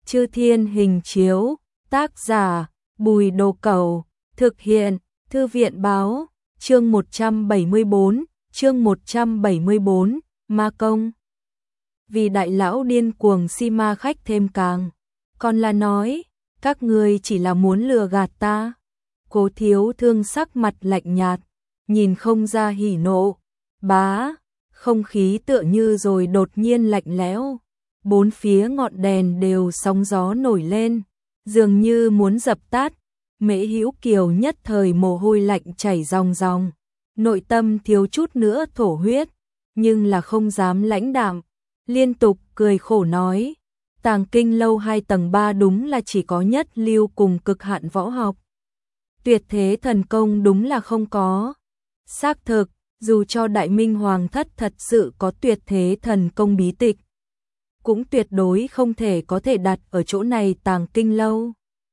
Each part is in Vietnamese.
Chư Thiên Hình Chiếu, tác giả Bùi Đồ Cẩu, thực hiện Thư viện báo, chương 174, Ma Công. Vì đại lão điên cuồng si ma khách thêm càng, còn là nói, các ngươi chỉ là muốn lừa gạt ta. Cố Thiếu Thương sắc mặt lạnh nhạt, nhìn không ra hỉ nộ, bá, không khí tựa như rồi đột nhiên lạnh lẽo. Bốn phía ngọn đèn đều sóng gió nổi lên, dường như muốn dập tắt. Mễ Hữu Kiều nhất thời mồ hôi lạnh chảy ròng ròng, nội tâm thiếu chút nữa thổ huyết, nhưng là không dám lãnh đạm, liên tục cười khổ nói, Tàng Kinh lâu 2 tầng 3 đúng là chỉ có nhất lưu cùng cực hạn võ học. Tuyệt thế thần công đúng là không có. Xác thực, dù cho Đại Minh Hoàng thất thật sự có tuyệt thế thần công bí tịch, cũng tuyệt đối không thể có thể đặt ở chỗ này Tàng Kinh lâu.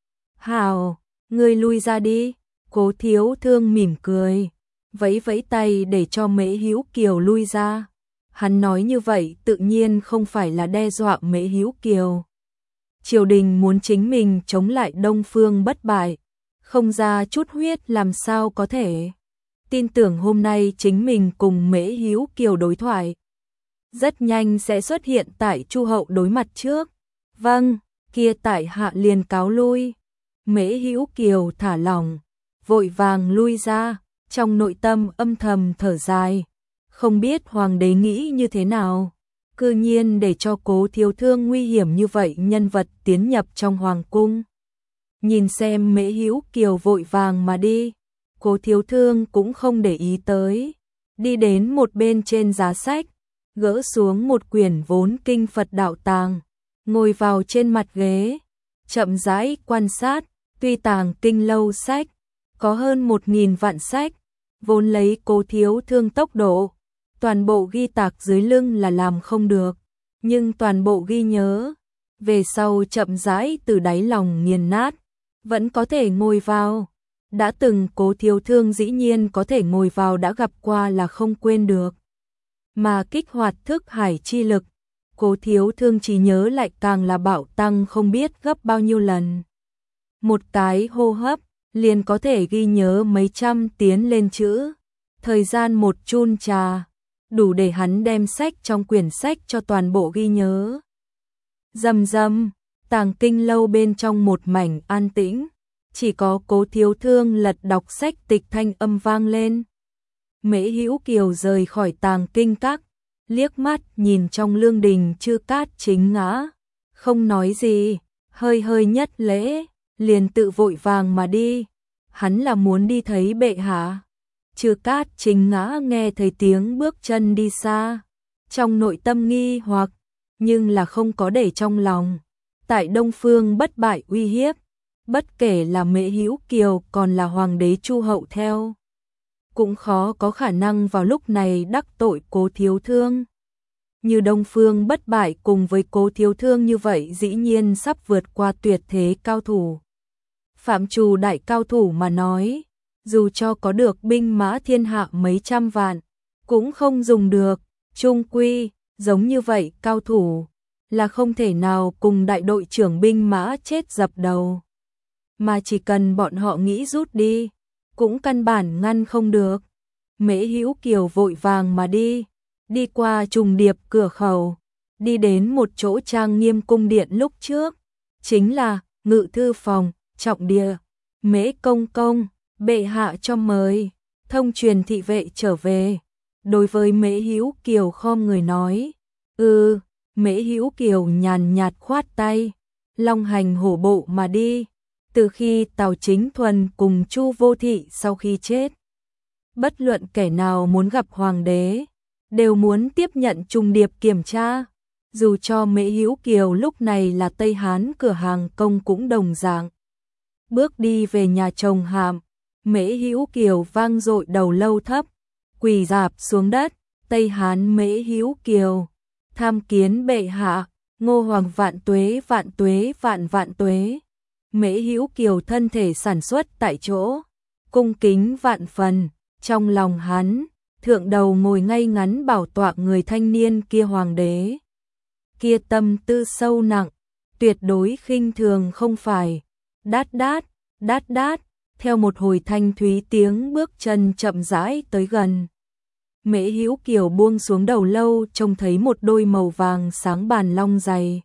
Hào, ngươi lui ra đi. Cố Thiếu Thương mỉm cười, vẫy vẫy tay để cho Mễ Hữu Kiều lui ra. Hắn nói như vậy tự nhiên không phải là đe dọa Mễ Hữu Kiều. Triều đình muốn chính mình chống lại Đông Phương bất bại, không ra chút huyết làm sao có thể. Tin tưởng hôm nay chính mình cùng Mễ Hữu Kiều đối thoại, rất nhanh sẽ xuất hiện tại Chu hậu đối mặt trước. Vâng, kia tại hạ liền cáo lui. Mễ Hữu Kiều thả lỏng, vội vàng lui ra, trong nội tâm âm thầm thở dài, không biết hoàng đế nghĩ như thế nào, cư nhiên để cho Cố Thiếu Thương nguy hiểm như vậy nhân vật tiến nhập trong hoàng cung. Nhìn xem Mễ Hữu Kiều vội vàng mà đi, Cố Thiếu Thương cũng không để ý tới, đi đến một bên trên giá sách, gỡ xuống một quyển vốn kinh Phật đạo tàng, ngồi vào trên mặt ghế, chậm rãi quan sát. Tuy Tàng Kinh lâu sách có hơn 1000 vạn sách, vốn lấy Cố Thiếu Thương tốc độ, toàn bộ ghi tạc dưới lưng là làm không được, nhưng toàn bộ ghi nhớ, về sau chậm rãi từ đáy lòng nghiền nát, vẫn có thể ngồi vào. Đã từng Cố Thiếu Thương dĩ nhiên có thể ngồi vào đã gặp qua là không quên được. Mà kích hoạt thức hải chi lực, Cố Thiếu Thương trí nhớ lại càng là bạo tăng không biết gấp bao nhiêu lần. Một cái hô hấp liền có thể ghi nhớ mấy trăm tiến lên chữ, thời gian một chun trà, đủ để hắn đem sách trong quyển sách cho toàn bộ ghi nhớ. Rầm rầm, Tàng Kinh lâu bên trong một mảnh an tĩnh, chỉ có Cố Thiếu Thương lật đọc sách tịch thanh âm vang lên. Mễ Hữu Kiều rời khỏi Tàng Kinh các, liếc mắt nhìn trong lương đình Chư Cát Chính ngã, không nói gì, hơi hơi nhất lễ, liền tự vội vàng mà đi. Hắn là muốn đi thấy bệ hạ. Chư Cát Chính ngã nghe thấy tiếng bước chân đi xa, trong nội tâm nghi hoặc, nhưng là không có để trong lòng. Tại Đông Phương bất bại uy hiếp, bất kể là Mễ Hữu Kiều còn là hoàng đế Chu hậu theo, cũng khó có khả năng vào lúc này đắc tội Cố Thiếu Thương. Như Đông Phương bất bại cùng với Cố Thiếu Thương như vậy dĩ nhiên sắp vượt qua tuyệt thế cao thủ. Phạm trù đại cao thủ mà nói, dù cho có được binh mã thiên hạ mấy trăm vạn, cũng không dùng được, chung quy, giống như vậy cao thủ, là không thể nào cùng đại đội trưởng binh mã chết dập đầu. Mà chỉ cần bọn họ nghĩ rút đi, cũng căn bản ngăn không được. Mễ Hữu Kiều vội vàng mà đi, đi qua trùng điệp cửa khẩu, đi đến một chỗ trang nghiêm cung điện lúc trước, chính là ngự thư phòng, trọng địa. Mễ công công, bệ hạ cho mời. Thông truyền thị vệ trở về, đối với Mễ Hữu Kiều khom người nói, Mễ Hữu Kiều nhàn nhạt khoát tay, long hành hổ bộ mà đi. Từ khi Tào Chính Thuần cùng Chu Vô Thị sau khi chết, bất luận kẻ nào muốn gặp hoàng đế, đều muốn tiếp nhận trùng điệp kiểm tra. Dù cho Mễ Hữu Kiều lúc này là Tây Hán cửa hàng công cũng đồng dạng. Bước đi về nhà chồng Hàm, Mễ Hữu Kiều vang dội đầu lâu thấp, quỳ rạp xuống đất. Tây Hán Mễ Hữu Kiều, tham kiến bệ hạ, Ngô Hoàng vạn tuế vạn tuế vạn vạn tuế. Mễ Hữu Kiều thân thể sản xuất tại chỗ, cung kính vạn phần, trong lòng hắn, thượng đầu ngồi ngay ngắn bảo tọa người thanh niên kia hoàng đế. Kia tâm tư sâu nặng, tuyệt đối khinh thường không phải. Đát đát, đát đát, theo một hồi thanh thúy tiếng bước chân chậm rãi tới gần. Mễ Hữu Kiều buông xuống đầu lâu, trông thấy một đôi màu vàng sáng bàn long dày.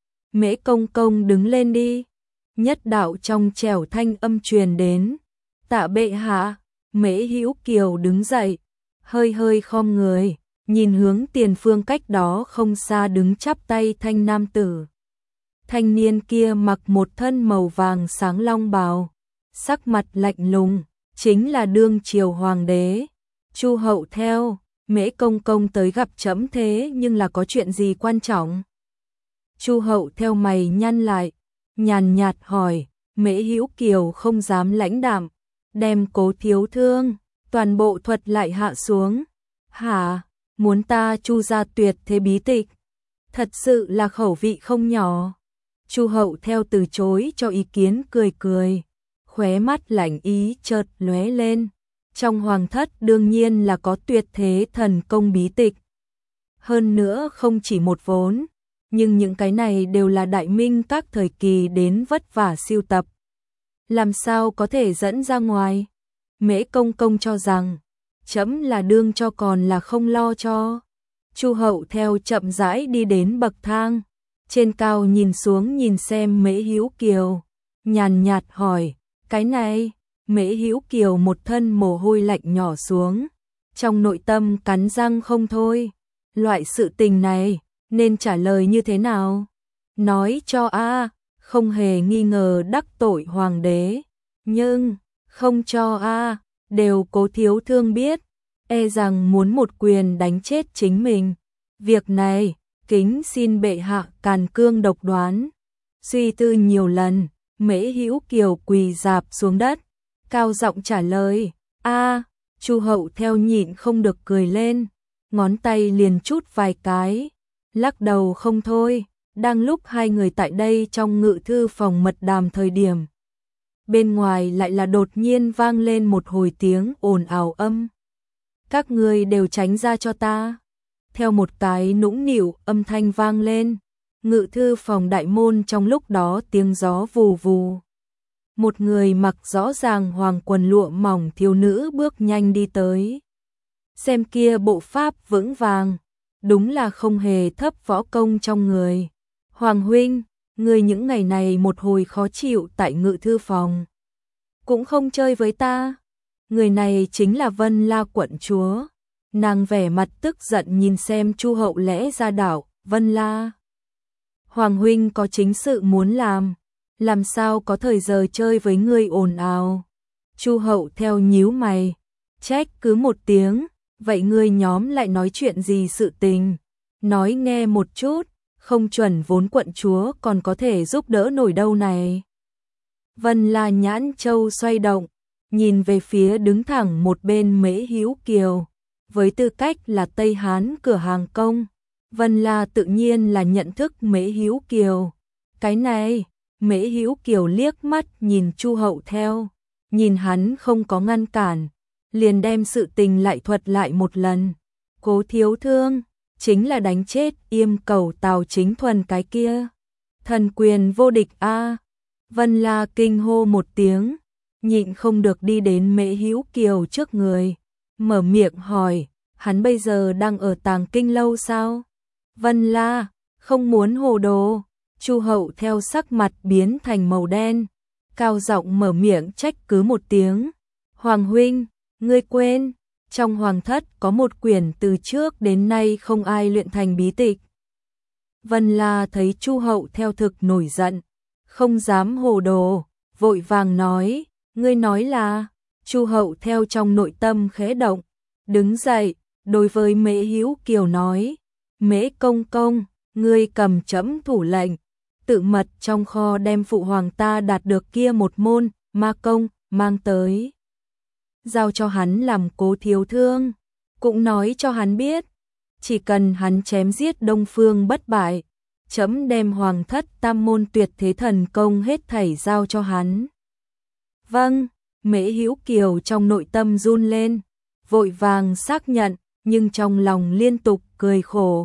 Mễ công công đứng lên đi. Nhất đạo trong trẻo thanh âm truyền đến. Tạ bệ hạ. Mễ Hữu Kiều đứng dậy, hơi hơi khom người, nhìn hướng tiền phương cách đó không xa đứng chắp tay thanh nam tử. Thanh niên kia mặc một thân màu vàng sáng long bào, sắc mặt lạnh lùng, chính là đương triều hoàng đế. Chu hậu theo, Mễ công công tới gặp trẫm thế nhưng là có chuyện gì quan trọng? Chu hậu theo mày nhăn lại, nhàn nhạt hỏi. Mễ Hữu Kiều không dám lãnh đạm, đem Cố thiếu thương toàn bộ thuật lại hạ xuống. Hả, muốn ta Chu gia tuyệt thế bí tịch? Thật sự là khẩu vị không nhỏ. Chu hậu theo từ chối cho ý kiến, cười cười, khóe mắt lạnh ý chợt lóe lên. Trong hoàng thất đương nhiên là có tuyệt thế thần công bí tịch. Hơn nữa không chỉ một vốn, nhưng những cái này đều là đại minh các thời kỳ đến vất vả sưu tập. Làm sao có thể dẫn ra ngoài? Mễ công công cho rằng trẫm là đương cho còn là không lo cho. Chu hậu theo chậm rãi đi đến bậc thang, trên cao nhìn xuống nhìn xem Mễ Hữu Kiều, nhàn nhạt hỏi, cái này? Mễ Hữu Kiều một thân mồ hôi lạnh nhỏ xuống, trong nội tâm cắn răng không thôi. Loại sự tình này nên trả lời như thế nào? Nói cho a, không hề nghi ngờ đắc tội hoàng đế, nhưng không cho a, đều Cố thiếu thương biết, e rằng muốn một quyền đánh chết chính mình. Việc này, kính xin bệ hạ càn cương độc đoán. Suy tư nhiều lần, Mễ Hữu Kiều quỳ rạp xuống đất, cao giọng trả lời, a. Chu hậu theo nhịn không được cười lên, ngón tay liền chút vài cái, lắc đầu không thôi. Đang lúc hai người tại đây trong ngự thư phòng mật đàm thời điểm, bên ngoài lại là đột nhiên vang lên một hồi tiếng ồn ào âm. Các ngươi đều tránh ra cho ta. Theo một cái nũng nịu âm thanh vang lên, ngự thư phòng đại môn trong lúc đó tiếng gió vù vù. Một người mặc rõ ràng hoàng quần lụa mỏng thiếu nữ bước nhanh đi tới. Xem kia bộ pháp vững vàng, đúng là không hề thấp võ công trong người. Hoàng huynh, người những ngày này một hồi khó chịu tại ngự thư phòng, cũng không chơi với ta. Người này chính là Vân La quận chúa. Nàng vẻ mặt tức giận nhìn xem Chu hậu lẽ ra đảo, Vân La. Hoàng huynh có chính sự muốn làm sao có thời giờ chơi với người ồn ào. Chu hậu theo nhíu mày, trách cứ một tiếng, vậy ngươi nhóm lại nói chuyện gì sự tình? Nói nghe một chút, không chuẩn vốn quận chúa còn có thể giúp đỡ nổi đâu này. Vân La nhãn châu xoay động, nhìn về phía đứng thẳng một bên Mễ Hữu Kiều. Với tư cách là Tây Hán cửa hàng công, Vân La tự nhiên là nhận thức Mễ Hữu Kiều. Cái này, Mễ Hữu Kiều liếc mắt nhìn Chu hậu theo, nhìn hắn không có ngăn cản, liền đem sự tình lại thuật lại một lần. Cố thiếu thương, chính là đánh chết Yêm Cầu Tào Chính Thuần cái kia. Thần quyền vô địch a. Vân La kinh hô một tiếng, nhịn không được đi đến Mễ Hữu Kiều trước người, mở miệng hỏi, hắn bây giờ đang ở Tàng Kinh lâu sao? Vân La, không muốn hồ đồ. Chu hậu theo sắc mặt biến thành màu đen, cao giọng mở miệng trách cứ một tiếng. Hoàng huynh, ngươi quên, trong hoàng thất có một quyển từ trước đến nay không ai luyện thành bí tịch. Vân La thấy Chu hậu theo thực nổi giận, không dám hồ đồ, vội vàng nói, ngươi nói là? Chu hậu theo trong nội tâm khẽ động, đứng dậy, đối với Mễ Hữu Kiều nói, Mễ công công, ngươi cầm trẫm thủ lệnh, tự mật trong kho đem phụ hoàng ta đạt được kia một môn ma công mang tới, giao cho hắn làm Cố thiếu thương, cũng nói cho hắn biết, chỉ cần hắn chém giết Đông Phương bất bại, trẫm đem hoàng thất tam môn tuyệt thế thần công hết thảy giao cho hắn. Vâng. Mễ Hữu Kiều trong nội tâm run lên, vội vàng xác nhận, nhưng trong lòng liên tục cười khổ.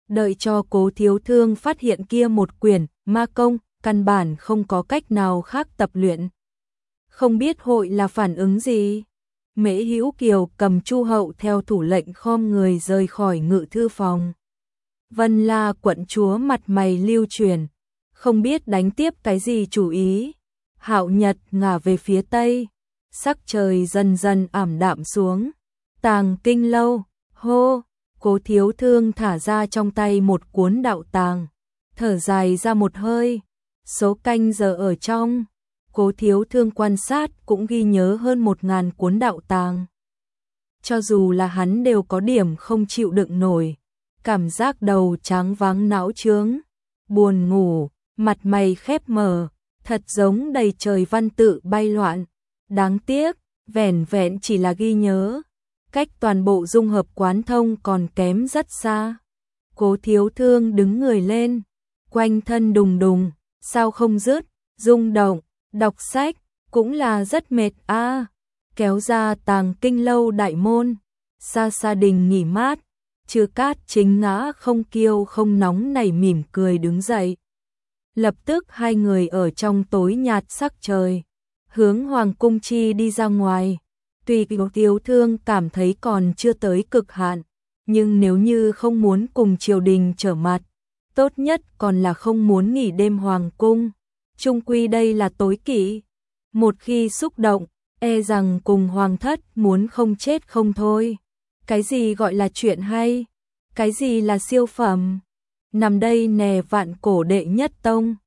Đợi cho Cố Thiếu Thương phát hiện kia một quyển ma công, căn bản không có cách nào khác tập luyện. Không biết hội là phản ứng gì. Mễ Hữu Kiều cầm Chu Hậu theo thủ lệnh khom người rời khỏi ngự thư phòng. Vân La quận chúa mặt mày lưu chuyển, không biết đánh tiếp cái gì chủ ý. Hạo Nhật ngả về phía tây, sắc trời dần dần ảm đạm xuống. Tàng Kinh Lâu, hô, Cố Thiếu Thương thả ra trong tay một cuốn đạo tàng, thở dài ra một hơi. Số canh giờ ở trong, Cố Thiếu Thương quan sát cũng ghi nhớ hơn 1000 cuốn đạo tàng. Cho dù là hắn đều có điểm không chịu đựng nổi, cảm giác đầu tráng váng não trướng, buồn ngủ, mặt mày khép mờ, thật giống đầy trời văn tự bay loạn. Đáng tiếc, vẻn vẹn chỉ là ghi nhớ, cách toàn bộ dung hợp quán thông còn kém rất xa. Cố Thiếu Thương đứng người lên, quanh thân đùng đùng, sao không dứt, rung động, đọc sách, cũng là rất mệt a. Kéo ra Tàng Kinh Lâu đại môn, xa xa đình nghỉ mát, Chư Cát Chính ngã không kiêu không nóng nảy mỉm cười đứng dậy. Lập tức hai người ở trong tối nhạt sắc trời, hướng Hoàng Cung Chi đi ra ngoài. Tuy Cố Thiếu Thương cảm thấy còn chưa tới cực hạn, nhưng nếu như không muốn cùng triều đình trở mặt, tốt nhất còn là không muốn nghỉ đêm Hoàng Cung. Chung quy đây là tối kỵ, một khi xúc động, e rằng cùng Hoàng thất muốn không chết không thôi. Cái gì gọi là chuyện hay? Cái gì là siêu phẩm? Nằm đây nè vạn cổ đệ nhất tông,